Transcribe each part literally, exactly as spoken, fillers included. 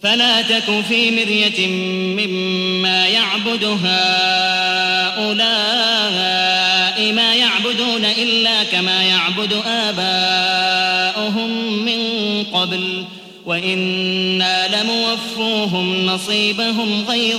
فلا تك في مرية مما يعبد هؤلاء ما يعبدون إلا كما يعبد آباؤهم من قبل وإنا لموفوهم نصيبهم غير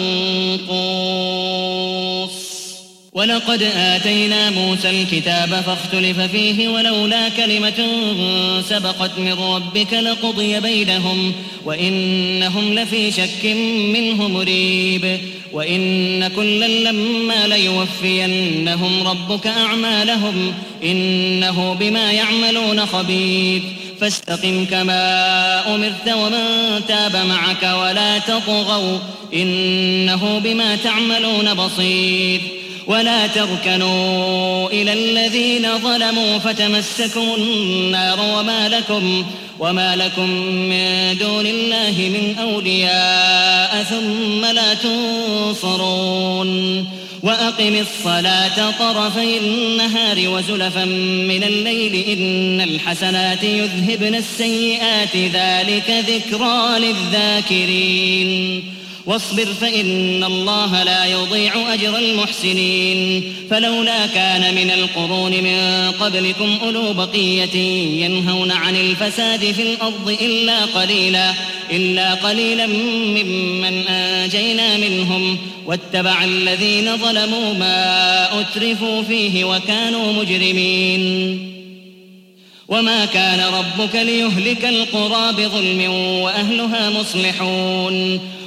منقوص. ولقد آتينا موسى الكتاب فاختلف فيه ولولا كلمة سبقت من ربك لقضي بينهم وإنهم لفي شك منه مريب. وإن كلا لما ليوفينهم ربك أعمالهم إنه بما يعملون خبير. فاستقم كما أمرت ومن تاب معك ولا تطغوا إنه بما تعملون بصير. ولا تركنوا إلى الذين ظلموا فتمسكم النار وما لكم, وما لكم من دون الله من أولياء ثم لا تنصرون. وأقم الصلاة طرفي النهار وزلفا من الليل إن الحسنات يذهبن السيئات ذلك ذكرى للذاكرين. واصبر فإن الله لا يضيع أجر المحسنين. فلولا كان من القرون من قبلكم أولو بقية ينهون عن الفساد في الأرض إلا قليلا, إلا قليلا ممن أنجينا منهم واتبع الذين ظلموا ما أترفوا فيه وكانوا مجرمين. وما كان ربك ليهلك القرى بظلم وأهلها مصلحون.